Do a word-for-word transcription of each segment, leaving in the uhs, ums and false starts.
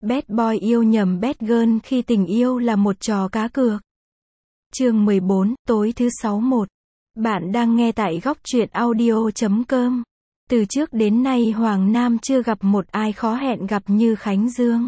Bad boy yêu nhầm bad girl khi tình yêu là một trò cá cược. Chương mười bốn, tối thứ sáu một. Bạn đang nghe tại góc truyện audio chấm com. Từ trước đến nay Hoàng Nam chưa gặp một ai khó hẹn gặp như Khánh Dương.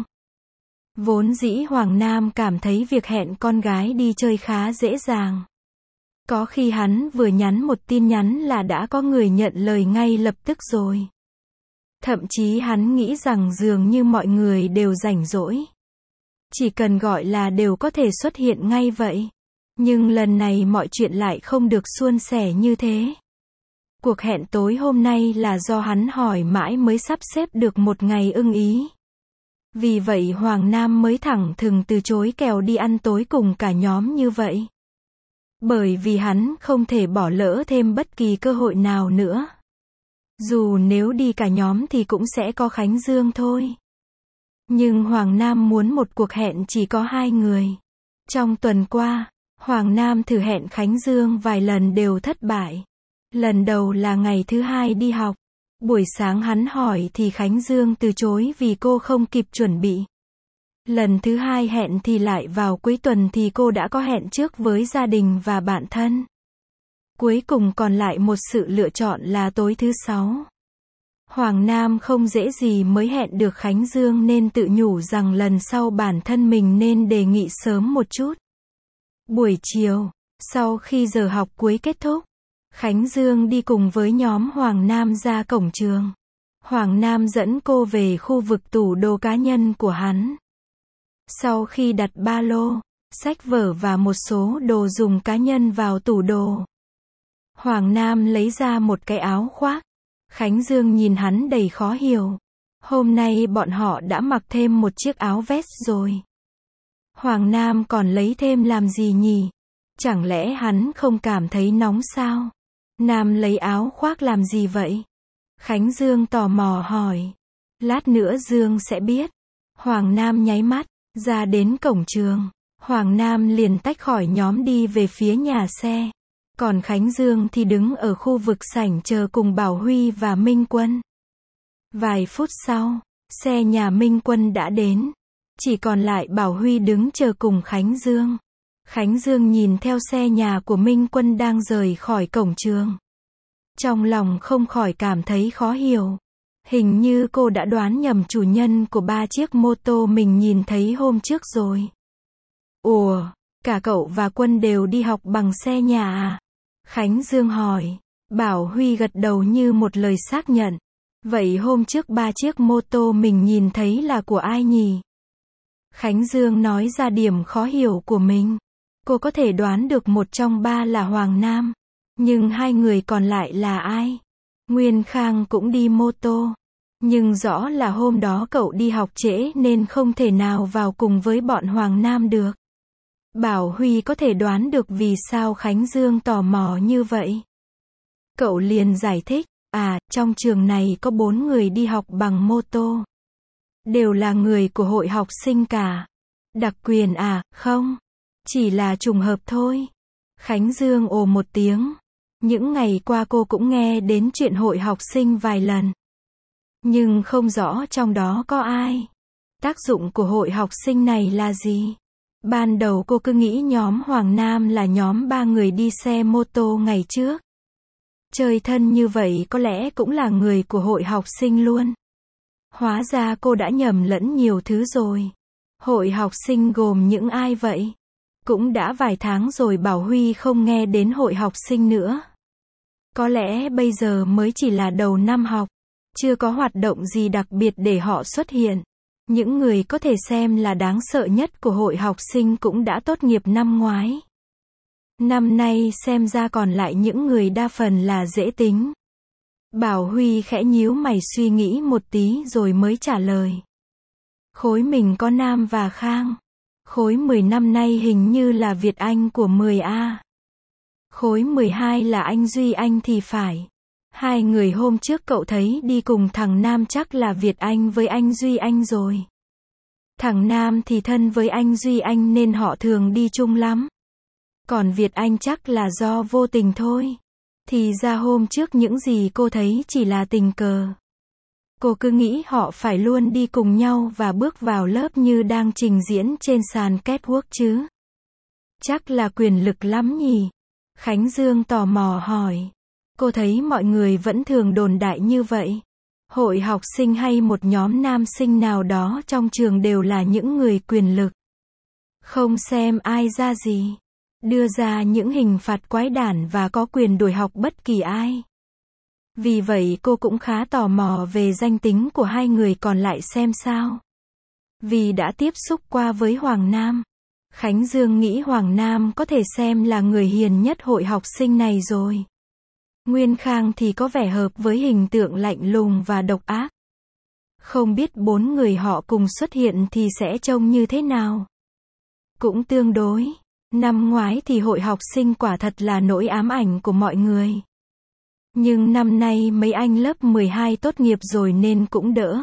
Vốn dĩ Hoàng Nam cảm thấy việc hẹn con gái đi chơi khá dễ dàng. Có khi hắn vừa nhắn một tin nhắn là đã có người nhận lời ngay lập tức rồi. Thậm chí hắn nghĩ rằng dường như mọi người đều rảnh rỗi. Chỉ cần gọi là đều có thể xuất hiện ngay vậy. Nhưng lần này mọi chuyện lại không được suôn sẻ như thế. Cuộc hẹn tối hôm nay là do hắn hỏi mãi mới sắp xếp được một ngày ưng ý. Vì vậy Hoàng Nam mới thẳng thừng từ chối kèo đi ăn tối cùng cả nhóm như vậy. Bởi vì hắn không thể bỏ lỡ thêm bất kỳ cơ hội nào nữa. Dù nếu đi cả nhóm thì cũng sẽ có Khánh Dương thôi. Nhưng Hoàng Nam muốn một cuộc hẹn chỉ có hai người. Trong tuần qua, Hoàng Nam thử hẹn Khánh Dương vài lần đều thất bại. Lần đầu là ngày thứ hai đi học. Buổi sáng hắn hỏi thì Khánh Dương từ chối vì cô không kịp chuẩn bị. Lần thứ hai hẹn thì lại vào cuối tuần thì cô đã có hẹn trước với gia đình và bạn thân. Cuối cùng còn lại một sự lựa chọn là tối thứ sáu. Hoàng Nam không dễ gì mới hẹn được Khánh Dương nên tự nhủ rằng lần sau bản thân mình nên đề nghị sớm một chút. Buổi chiều, sau khi giờ học cuối kết thúc, Khánh Dương đi cùng với nhóm Hoàng Nam ra cổng trường. Hoàng Nam dẫn cô về khu vực tủ đồ cá nhân của hắn. Sau khi đặt ba lô, sách vở và một số đồ dùng cá nhân vào tủ đồ, Hoàng Nam lấy ra một cái áo khoác. Khánh Dương nhìn hắn đầy khó hiểu. Hôm nay bọn họ đã mặc thêm một chiếc áo vest rồi. Hoàng Nam còn lấy thêm làm gì nhỉ? Chẳng lẽ hắn không cảm thấy nóng sao? Nam lấy áo khoác làm gì vậy? Khánh Dương tò mò hỏi. Lát nữa Dương sẽ biết. Hoàng Nam nháy mắt, ra đến cổng trường. Hoàng Nam liền tách khỏi nhóm đi về phía nhà xe. Còn Khánh Dương thì đứng ở khu vực sảnh chờ cùng Bảo Huy và Minh Quân. Vài phút sau, xe nhà Minh Quân đã đến. Chỉ còn lại Bảo Huy đứng chờ cùng Khánh Dương. Khánh Dương nhìn theo xe nhà của Minh Quân đang rời khỏi cổng trường. Trong lòng không khỏi cảm thấy khó hiểu. Hình như cô đã đoán nhầm chủ nhân của ba chiếc mô tô mình nhìn thấy hôm trước rồi. Ủa, cả cậu và Quân đều đi học bằng xe nhà à? Khánh Dương hỏi. Bảo Huy gật đầu như một lời xác nhận. Vậy hôm trước ba chiếc mô tô mình nhìn thấy là của ai nhỉ? Khánh Dương nói ra điểm khó hiểu của mình. Cô có thể đoán được một trong ba là Hoàng Nam. Nhưng hai người còn lại là ai? Nguyên Khang cũng đi mô tô. Nhưng rõ là hôm đó cậu đi học trễ nên không thể nào vào cùng với bọn Hoàng Nam được. Bảo Huy có thể đoán được vì sao Khánh Dương tò mò như vậy. Cậu liền giải thích, à, trong trường này có bốn người đi học bằng mô tô. Đều là người của hội học sinh cả. Đặc quyền à, không? Chỉ là trùng hợp thôi. Khánh Dương ồ một tiếng. Những ngày qua cô cũng nghe đến chuyện hội học sinh vài lần. Nhưng không rõ trong đó có ai. Tác dụng của hội học sinh này là gì? Ban đầu cô cứ nghĩ nhóm Hoàng Nam là nhóm ba người đi xe mô tô ngày trước. Chơi thân như vậy có lẽ cũng là người của hội học sinh luôn. Hóa ra cô đã nhầm lẫn nhiều thứ rồi. Hội học sinh gồm những ai vậy? Cũng đã vài tháng rồi Bảo Huy không nghe đến hội học sinh nữa. Có lẽ bây giờ mới chỉ là đầu năm học. Chưa có hoạt động gì đặc biệt để họ xuất hiện. Những người có thể xem là đáng sợ nhất của hội học sinh cũng đã tốt nghiệp năm ngoái. Năm nay xem ra còn lại những người đa phần là dễ tính. Bảo Huy khẽ nhíu mày suy nghĩ một tí rồi mới trả lời. Khối mình có Nam và Khang. Khối mười năm nay hình như là Việt Anh của mười A. Khối mười hai là anh Duy Anh thì phải. Hai người hôm trước cậu thấy đi cùng thằng Nam chắc là Việt Anh với anh Duy Anh rồi. Thằng Nam thì thân với anh Duy Anh nên họ thường đi chung lắm. Còn Việt Anh chắc là do vô tình thôi. Thì ra hôm trước những gì cô thấy chỉ là tình cờ. Cô cứ nghĩ họ phải luôn đi cùng nhau và bước vào lớp như đang trình diễn trên sàn catwalk chứ. Chắc là quyền lực lắm nhỉ? Khánh Dương tò mò hỏi. Cô thấy mọi người vẫn thường đồn đại như vậy. Hội học sinh hay một nhóm nam sinh nào đó trong trường đều là những người quyền lực. Không xem ai ra gì. Đưa ra những hình phạt quái đản và có quyền đuổi học bất kỳ ai. Vì vậy cô cũng khá tò mò về danh tính của hai người còn lại xem sao. Vì đã tiếp xúc qua với Hoàng Nam, Khánh Dương nghĩ Hoàng Nam có thể xem là người hiền nhất hội học sinh này rồi. Nguyên Khang thì có vẻ hợp với hình tượng lạnh lùng và độc ác. Không biết bốn người họ cùng xuất hiện thì sẽ trông như thế nào. Cũng tương đối. Năm ngoái thì hội học sinh quả thật là nỗi ám ảnh của mọi người. Nhưng năm nay mấy anh lớp mười hai tốt nghiệp rồi nên cũng đỡ.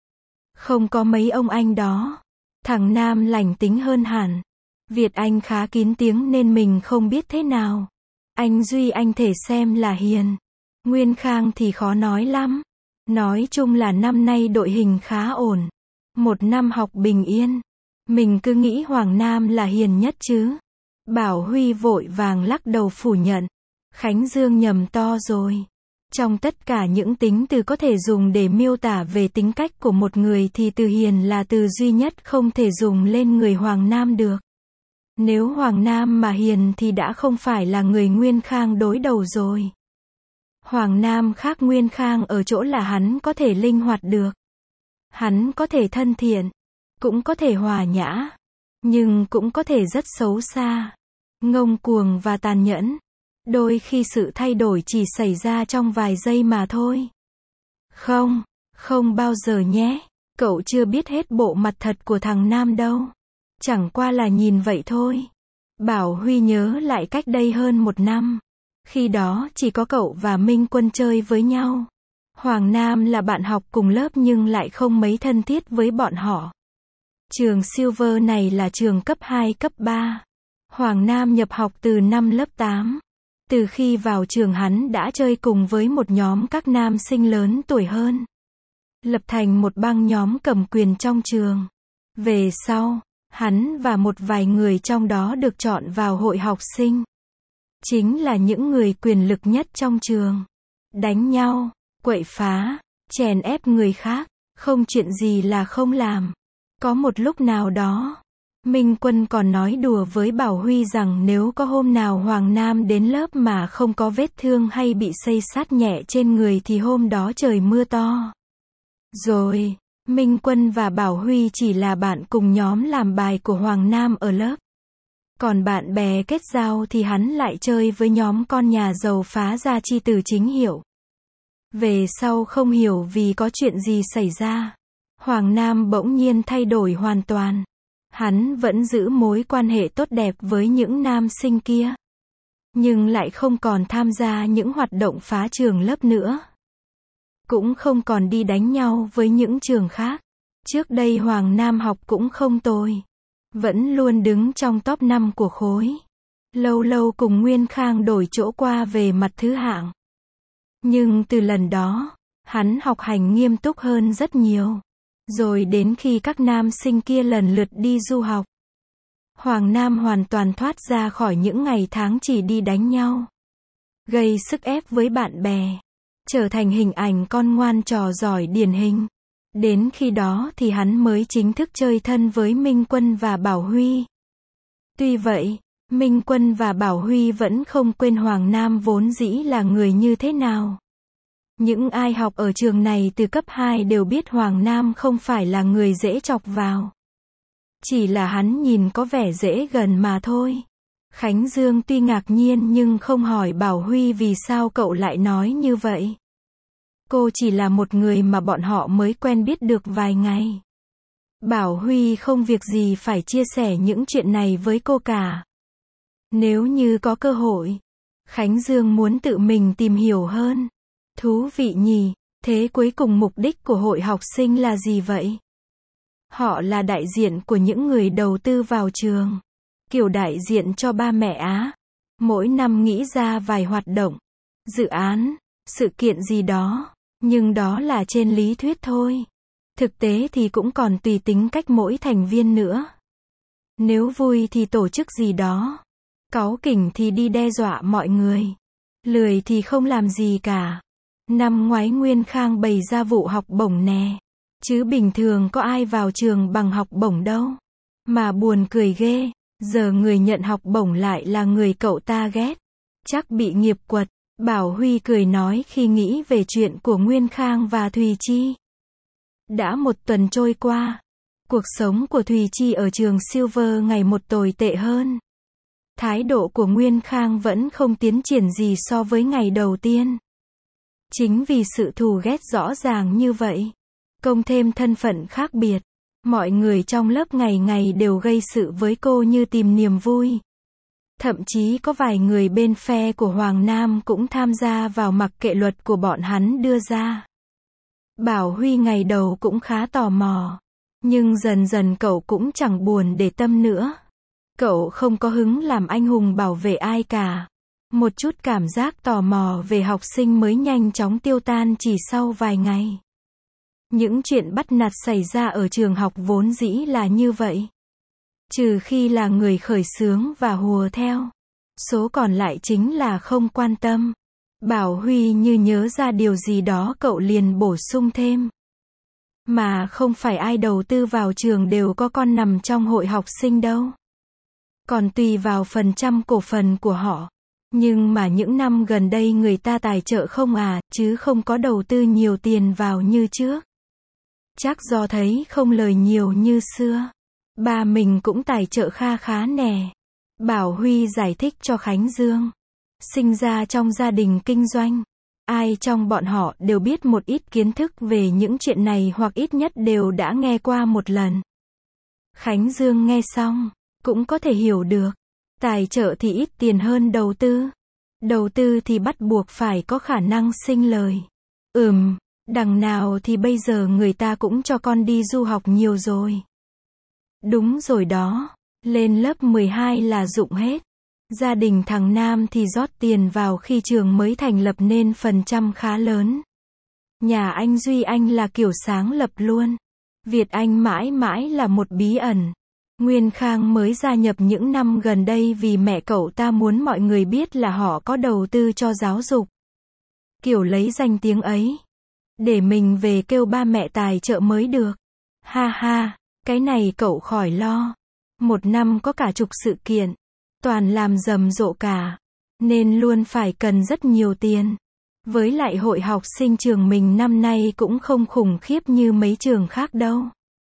Không có mấy ông anh đó. Thằng Nam lành tính hơn hẳn. Việt Anh khá kín tiếng nên mình không biết thế nào. Anh Duy anh thể xem là hiền. Nguyên Khang thì khó nói lắm. Nói chung là năm nay đội hình khá ổn. Một năm học bình yên. Mình cứ nghĩ Hoàng Nam là hiền nhất chứ. Bảo Huy vội vàng lắc đầu phủ nhận. Khánh Dương nhầm to rồi. Trong tất cả những tính từ có thể dùng để miêu tả về tính cách của một người thì từ hiền là từ duy nhất không thể dùng lên người Hoàng Nam được. Nếu Hoàng Nam mà hiền thì đã không phải là người Nguyên Khang đối đầu rồi. Hoàng Nam khác Nguyên Khang ở chỗ là hắn có thể linh hoạt được. Hắn có thể thân thiện, cũng có thể hòa nhã, nhưng cũng có thể rất xấu xa, ngông cuồng và tàn nhẫn. Đôi khi sự thay đổi chỉ xảy ra trong vài giây mà thôi. Không, không bao giờ nhé. Cậu chưa biết hết bộ mặt thật của thằng Nam đâu. Chẳng qua là nhìn vậy thôi. Bảo Huy nhớ lại cách đây hơn một năm. Khi đó chỉ có cậu và Minh Quân chơi với nhau. Hoàng Nam là bạn học cùng lớp nhưng lại không mấy thân thiết với bọn họ. Trường Silver này là trường cấp hai cấp ba. Hoàng Nam nhập học từ năm lớp tám. Từ khi vào trường hắn đã chơi cùng với một nhóm các nam sinh lớn tuổi hơn. Lập thành một băng nhóm cầm quyền trong trường. Về sau, hắn và một vài người trong đó được chọn vào hội học sinh. Chính là những người quyền lực nhất trong trường. Đánh nhau, quậy phá, chèn ép người khác, không chuyện gì là không làm. Có một lúc nào đó, Minh Quân còn nói đùa với Bảo Huy rằng nếu có hôm nào Hoàng Nam đến lớp mà không có vết thương hay bị xây xát nhẹ trên người thì hôm đó trời mưa to. Rồi, Minh Quân và Bảo Huy chỉ là bạn cùng nhóm làm bài của Hoàng Nam ở lớp. Còn bạn bè kết giao thì hắn lại chơi với nhóm con nhà giàu phá gia chi từ chính hiệu. Về sau không hiểu vì có chuyện gì xảy ra. Hoàng Nam bỗng nhiên thay đổi hoàn toàn. Hắn vẫn giữ mối quan hệ tốt đẹp với những nam sinh kia. Nhưng lại không còn tham gia những hoạt động phá trường lớp nữa. Cũng không còn đi đánh nhau với những trường khác. Trước đây Hoàng Nam học cũng không tồi. Vẫn luôn đứng trong top năm của khối. Lâu lâu cùng Nguyên Khang đổi chỗ qua về mặt thứ hạng. Nhưng từ lần đó, hắn học hành nghiêm túc hơn rất nhiều. Rồi đến khi các nam sinh kia lần lượt đi du học, Hoàng Nam hoàn toàn thoát ra khỏi những ngày tháng chỉ đi đánh nhau, gây sức ép với bạn bè, trở thành hình ảnh con ngoan trò giỏi điển hình. Đến khi đó thì hắn mới chính thức chơi thân với Minh Quân và Bảo Huy. Tuy vậy, Minh Quân và Bảo Huy vẫn không quên Hoàng Nam vốn dĩ là người như thế nào. Những ai học ở trường này từ cấp hai đều biết Hoàng Nam không phải là người dễ chọc vào. Chỉ là hắn nhìn có vẻ dễ gần mà thôi. Khánh Dương tuy ngạc nhiên nhưng không hỏi Bảo Huy vì sao cậu lại nói như vậy. Cô chỉ là một người mà bọn họ mới quen biết được vài ngày. Bảo Huy không việc gì phải chia sẻ những chuyện này với cô cả. Nếu như có cơ hội, Khánh Dương muốn tự mình tìm hiểu hơn. Thú vị nhỉ, thế cuối cùng mục đích của hội học sinh là gì vậy? Họ là đại diện của những người đầu tư vào trường. Kiểu đại diện cho ba mẹ á. Mỗi năm nghĩ ra vài hoạt động, dự án, sự kiện gì đó. Nhưng đó là trên lý thuyết thôi. Thực tế thì cũng còn tùy tính cách mỗi thành viên nữa. Nếu vui thì tổ chức gì đó. Cáu kỉnh thì đi đe dọa mọi người. Lười thì không làm gì cả. Năm ngoái Nguyên Khang bày ra vụ học bổng nè. Chứ bình thường có ai vào trường bằng học bổng đâu. Mà buồn cười ghê, giờ người nhận học bổng lại là người cậu ta ghét. Chắc bị nghiệp quật. Bảo Huy cười nói khi nghĩ về chuyện của Nguyên Khang và Thùy Chi. Đã một tuần trôi qua. Cuộc sống của Thùy Chi ở trường Silver ngày một tồi tệ hơn. Thái độ của Nguyên Khang vẫn không tiến triển gì so với ngày đầu tiên. Chính vì sự thù ghét rõ ràng như vậy, cộng thêm thân phận khác biệt, mọi người trong lớp ngày ngày đều gây sự với cô như tìm niềm vui. Thậm chí có vài người bên phe của Hoàng Nam cũng tham gia vào mặc kệ luật của bọn hắn đưa ra. Bảo Huy ngày đầu cũng khá tò mò, nhưng dần dần cậu cũng chẳng buồn để tâm nữa. Cậu không có hứng làm anh hùng bảo vệ ai cả. Một chút cảm giác tò mò về học sinh mới nhanh chóng tiêu tan chỉ sau vài ngày. Những chuyện bắt nạt xảy ra ở trường học vốn dĩ là như vậy. Trừ khi là người khởi xướng và hùa theo. Số còn lại chính là không quan tâm. Bảo Huy như nhớ ra điều gì đó cậu liền bổ sung thêm. Mà không phải ai đầu tư vào trường đều có con nằm trong hội học sinh đâu. Còn tùy vào phần trăm cổ phần của họ. Nhưng mà những năm gần đây người ta tài trợ không à, chứ không có đầu tư nhiều tiền vào như trước. Chắc do thấy không lời nhiều như xưa. Ba mình cũng tài trợ kha khá nè. Bảo Huy giải thích cho Khánh Dương. Sinh ra trong gia đình kinh doanh. Ai trong bọn họ đều biết một ít kiến thức về những chuyện này hoặc ít nhất đều đã nghe qua một lần. Khánh Dương nghe xong, cũng có thể hiểu được. Tài trợ thì ít tiền hơn đầu tư. Đầu tư thì bắt buộc phải có khả năng sinh lời. Ừm, đằng nào thì bây giờ người ta cũng cho con đi du học nhiều rồi. Đúng rồi đó, lên lớp mười hai là dụng hết. Gia đình thằng Nam thì rót tiền vào khi trường mới thành lập nên phần trăm khá lớn. Nhà anh Duy Anh là kiểu sáng lập luôn. Việt Anh mãi mãi là một bí ẩn. Nguyên Khang mới gia nhập những năm gần đây vì mẹ cậu ta muốn mọi người biết là họ có đầu tư cho giáo dục. Kiểu lấy danh tiếng ấy. Để mình về kêu ba mẹ tài trợ mới được. Ha ha, cái này cậu khỏi lo. Một năm có cả chục sự kiện. Toàn làm rầm rộ cả. Nên luôn phải cần rất nhiều tiền. Với lại hội học sinh trường mình năm nay cũng không khủng khiếp như mấy trường khác đâu.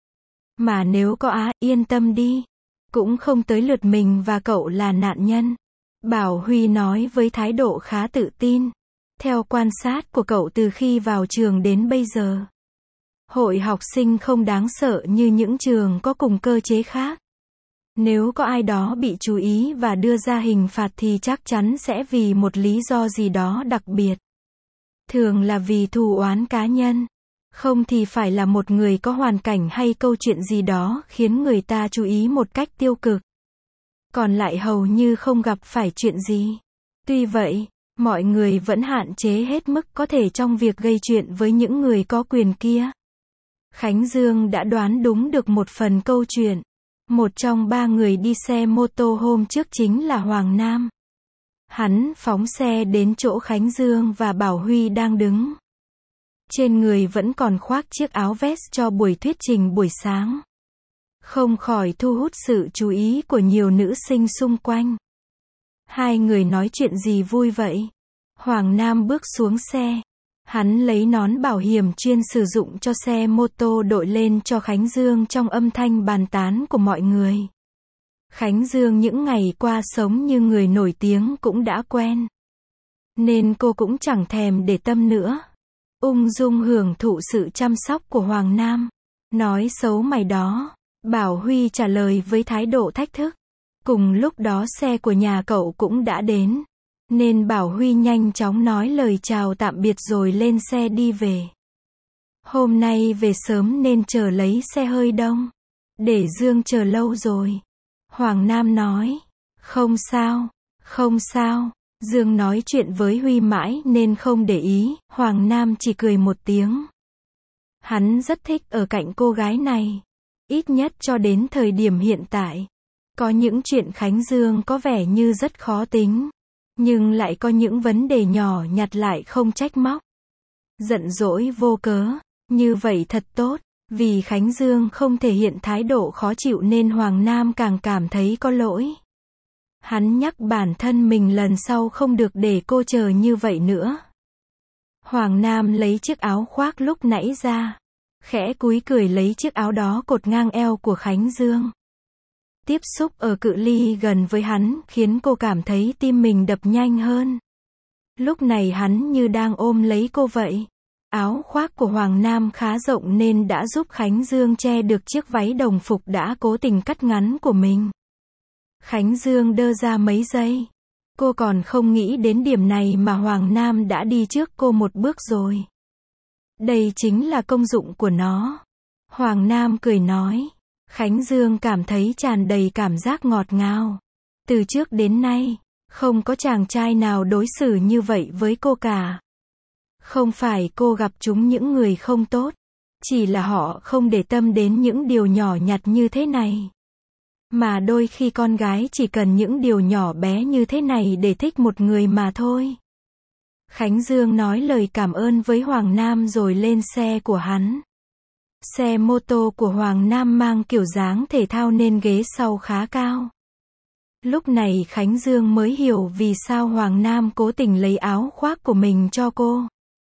Mà nếu có á, yên tâm đi. Cũng không tới lượt mình và cậu là nạn nhân. Bảo Huy nói với thái độ khá tự tin. Theo quan sát của cậu từ khi vào trường đến bây giờ. Hội học sinh không đáng sợ như những trường có cùng cơ chế khác. Nếu có ai đó bị chú ý và đưa ra hình phạt thì chắc chắn sẽ vì một lý do gì đó đặc biệt. Thường là vì thù oán cá nhân. Không thì phải là một người có hoàn cảnh hay câu chuyện gì đó khiến người ta chú ý một cách tiêu cực. Còn lại hầu như không gặp phải chuyện gì. Tuy vậy, mọi người vẫn hạn chế hết mức có thể trong việc gây chuyện với những người có quyền kia. Khánh Dương đã đoán đúng được một phần câu chuyện. Một trong ba người đi xe mô tô hôm trước chính là Hoàng Nam. Hắn phóng xe đến chỗ Khánh Dương và Bảo Huy đang đứng. Trên người vẫn còn khoác chiếc áo vest cho buổi thuyết trình buổi sáng. Không khỏi thu hút sự chú ý của nhiều nữ sinh xung quanh. Hai người nói chuyện gì vui vậy? Hoàng Nam bước xuống xe. Hắn lấy nón bảo hiểm chuyên sử dụng cho xe mô tô đội lên cho Khánh Dương trong âm thanh bàn tán của mọi người. Khánh Dương những ngày qua sống như người nổi tiếng cũng đã quen. Nên cô cũng chẳng thèm để tâm nữa. Ung dung hưởng thụ sự chăm sóc của Hoàng Nam. Nói xấu mày đó. Bảo Huy trả lời với thái độ thách thức. Cùng lúc đó xe của nhà cậu cũng đã đến. Nên Bảo Huy nhanh chóng nói lời chào tạm biệt rồi lên xe đi về. Hôm nay về sớm nên chờ lấy xe hơi đông. Để Dương chờ lâu rồi. Hoàng Nam nói. Không sao, không sao. Dương nói chuyện với Huy mãi nên không để ý, Hoàng Nam chỉ cười một tiếng. Hắn rất thích ở cạnh cô gái này. Ít nhất cho đến thời điểm hiện tại. Có những chuyện Khánh Dương có vẻ như rất khó tính. Nhưng lại có những vấn đề nhỏ nhặt lại không trách móc. Giận dỗi vô cớ. Như vậy thật tốt. Vì Khánh Dương không thể hiện thái độ khó chịu nên Hoàng Nam càng cảm thấy có lỗi. Hắn nhắc bản thân mình lần sau không được để cô chờ như vậy nữa. Hoàng Nam lấy chiếc áo khoác lúc nãy ra. Khẽ cúi cười lấy chiếc áo đó cột ngang eo của Khánh Dương. Tiếp xúc ở cự ly gần với hắn khiến cô cảm thấy tim mình đập nhanh hơn. Lúc này hắn như đang ôm lấy cô vậy. Áo khoác của Hoàng Nam khá rộng nên đã giúp Khánh Dương che được chiếc váy đồng phục đã cố tình cắt ngắn của mình. Khánh Dương đơ ra mấy giây. Cô còn không nghĩ đến điểm này mà Hoàng Nam đã đi trước cô một bước rồi. Đây chính là công dụng của nó. Hoàng Nam cười nói. Khánh Dương cảm thấy tràn đầy cảm giác ngọt ngào. Từ trước đến nay, không có chàng trai nào đối xử như vậy với cô cả. Không phải cô gặp chúng những người không tốt. Chỉ là họ không để tâm đến những điều nhỏ nhặt như thế này. Mà đôi khi con gái chỉ cần những điều nhỏ bé như thế này để thích một người mà thôi. Khánh Dương nói lời cảm ơn với Hoàng Nam rồi lên xe của hắn. Xe mô tô của Hoàng Nam mang kiểu dáng thể thao nên ghế sau khá cao. Lúc này Khánh Dương mới hiểu vì sao Hoàng Nam cố tình lấy áo khoác của mình cho cô.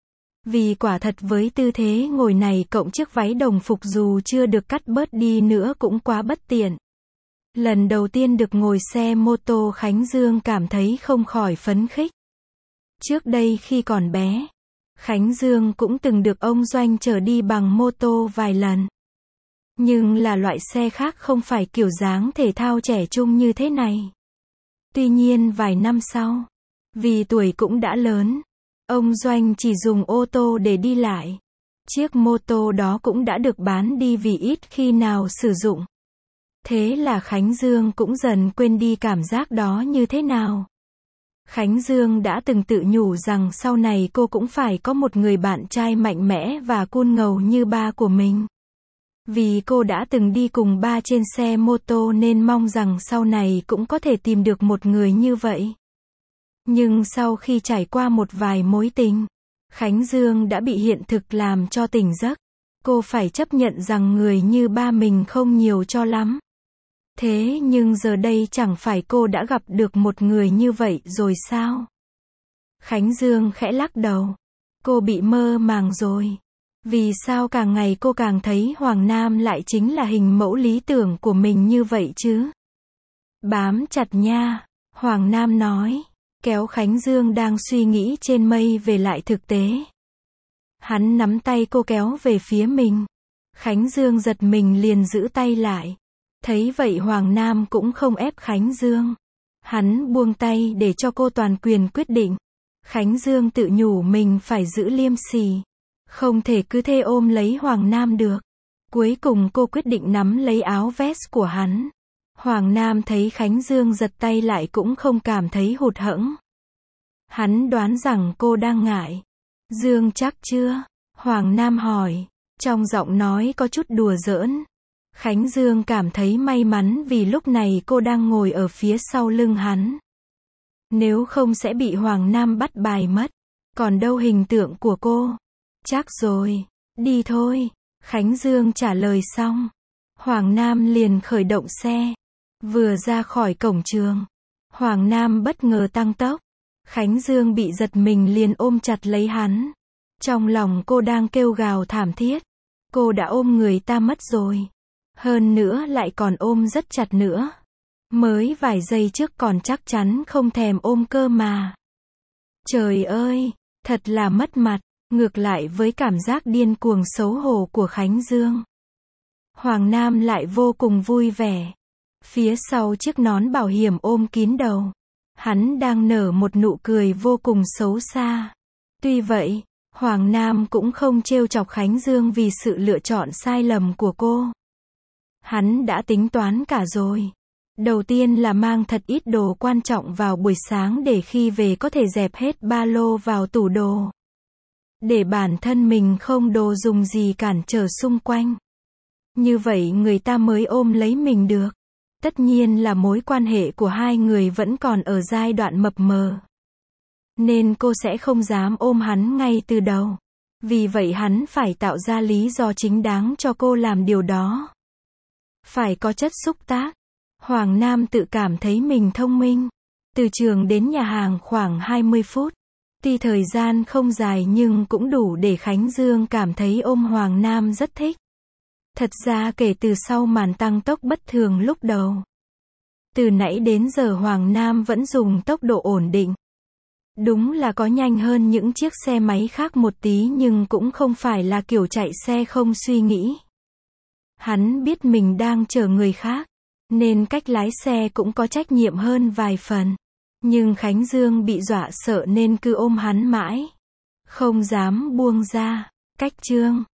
Vì quả thật với tư thế ngồi này cộng chiếc váy đồng phục dù chưa được cắt bớt đi nữa cũng quá bất tiện. Lần đầu tiên được ngồi xe mô tô Khánh Dương cảm thấy không khỏi phấn khích. Trước đây khi còn bé, Khánh Dương cũng từng được ông Doanh chở đi bằng mô tô vài lần. Nhưng là loại xe khác không phải kiểu dáng thể thao trẻ trung như thế này. Tuy nhiên vài năm sau, vì tuổi cũng đã lớn, ông Doanh chỉ dùng ô tô để đi lại. Chiếc mô tô đó cũng đã được bán đi vì ít khi nào sử dụng. Thế là Khánh Dương cũng dần quên đi cảm giác đó như thế nào. Khánh Dương đã từng tự nhủ rằng sau này cô cũng phải có một người bạn trai mạnh mẽ và cool ngầu như ba của mình. Vì cô đã từng đi cùng ba trên xe mô tô nên mong rằng sau này cũng có thể tìm được một người như vậy. Nhưng sau khi trải qua một vài mối tình, Khánh Dương đã bị hiện thực làm cho tỉnh giấc. Cô phải chấp nhận rằng người như ba mình không nhiều cho lắm. Thế nhưng giờ đây chẳng phải cô đã gặp được một người như vậy rồi sao? Khánh Dương khẽ lắc đầu. Cô bị mơ màng rồi. Vì sao càng ngày cô càng thấy Hoàng Nam lại chính là hình mẫu lý tưởng của mình như vậy chứ? Bám chặt nha, Hoàng Nam nói, kéo Khánh Dương đang suy nghĩ trên mây về lại thực tế. Hắn nắm tay cô kéo về phía mình. Khánh Dương giật mình liền giữ tay lại. Thấy vậy Hoàng Nam cũng không ép Khánh Dương. Hắn buông tay để cho cô toàn quyền quyết định. Khánh Dương tự nhủ mình phải giữ liêm sỉ. Không thể cứ thế ôm lấy Hoàng Nam được. Cuối cùng cô quyết định nắm lấy áo vest của hắn. Hoàng Nam thấy Khánh Dương giật tay lại cũng không cảm thấy hụt hẫng. Hắn đoán rằng cô đang ngại. Dương chắc chưa? Hoàng Nam hỏi. Trong giọng nói có chút đùa giỡn. Khánh Dương cảm thấy may mắn vì lúc này cô đang ngồi ở phía sau lưng hắn. Nếu không sẽ bị Hoàng Nam bắt bài mất. Còn đâu hình tượng của cô? Chắc rồi. Đi thôi. Khánh Dương trả lời xong. Hoàng Nam liền khởi động xe. Vừa ra khỏi cổng trường, Hoàng Nam bất ngờ tăng tốc. Khánh Dương bị giật mình liền ôm chặt lấy hắn. Trong lòng cô đang kêu gào thảm thiết. Cô đã ôm người ta mất rồi. Hơn nữa lại còn ôm rất chặt nữa. Mới vài giây trước còn chắc chắn không thèm ôm cơ mà. Trời ơi, thật là mất mặt. Ngược lại với cảm giác điên cuồng xấu hổ của Khánh Dương, Hoàng Nam lại vô cùng vui vẻ. Phía sau chiếc nón bảo hiểm ôm kín đầu, hắn đang nở một nụ cười vô cùng xấu xa. Tuy vậy, Hoàng Nam cũng không trêu chọc Khánh Dương vì sự lựa chọn sai lầm của cô. Hắn đã tính toán cả rồi. Đầu tiên là mang thật ít đồ quan trọng vào buổi sáng để khi về có thể dẹp hết ba lô vào tủ đồ. Để bản thân mình không đồ dùng gì cản trở xung quanh. Như vậy người ta mới ôm lấy mình được. Tất nhiên là mối quan hệ của hai người vẫn còn ở giai đoạn mập mờ. Nên cô sẽ không dám ôm hắn ngay từ đầu. Vì vậy hắn phải tạo ra lý do chính đáng cho cô làm điều đó. Phải có chất xúc tác. Hoàng Nam tự cảm thấy mình thông minh. Từ trường đến nhà hàng khoảng hai mươi phút. Tuy thời gian không dài nhưng cũng đủ để Khánh Dương cảm thấy ôm Hoàng Nam rất thích. Thật ra kể từ sau màn tăng tốc bất thường lúc đầu. Từ nãy đến giờ Hoàng Nam vẫn dùng tốc độ ổn định. Đúng là có nhanh hơn những chiếc xe máy khác một tí nhưng cũng không phải là kiểu chạy xe không suy nghĩ. Hắn biết mình đang chờ người khác, nên cách lái xe cũng có trách nhiệm hơn vài phần. Nhưng Khánh Dương bị dọa sợ nên cứ ôm hắn mãi. Không dám buông ra. Cách chương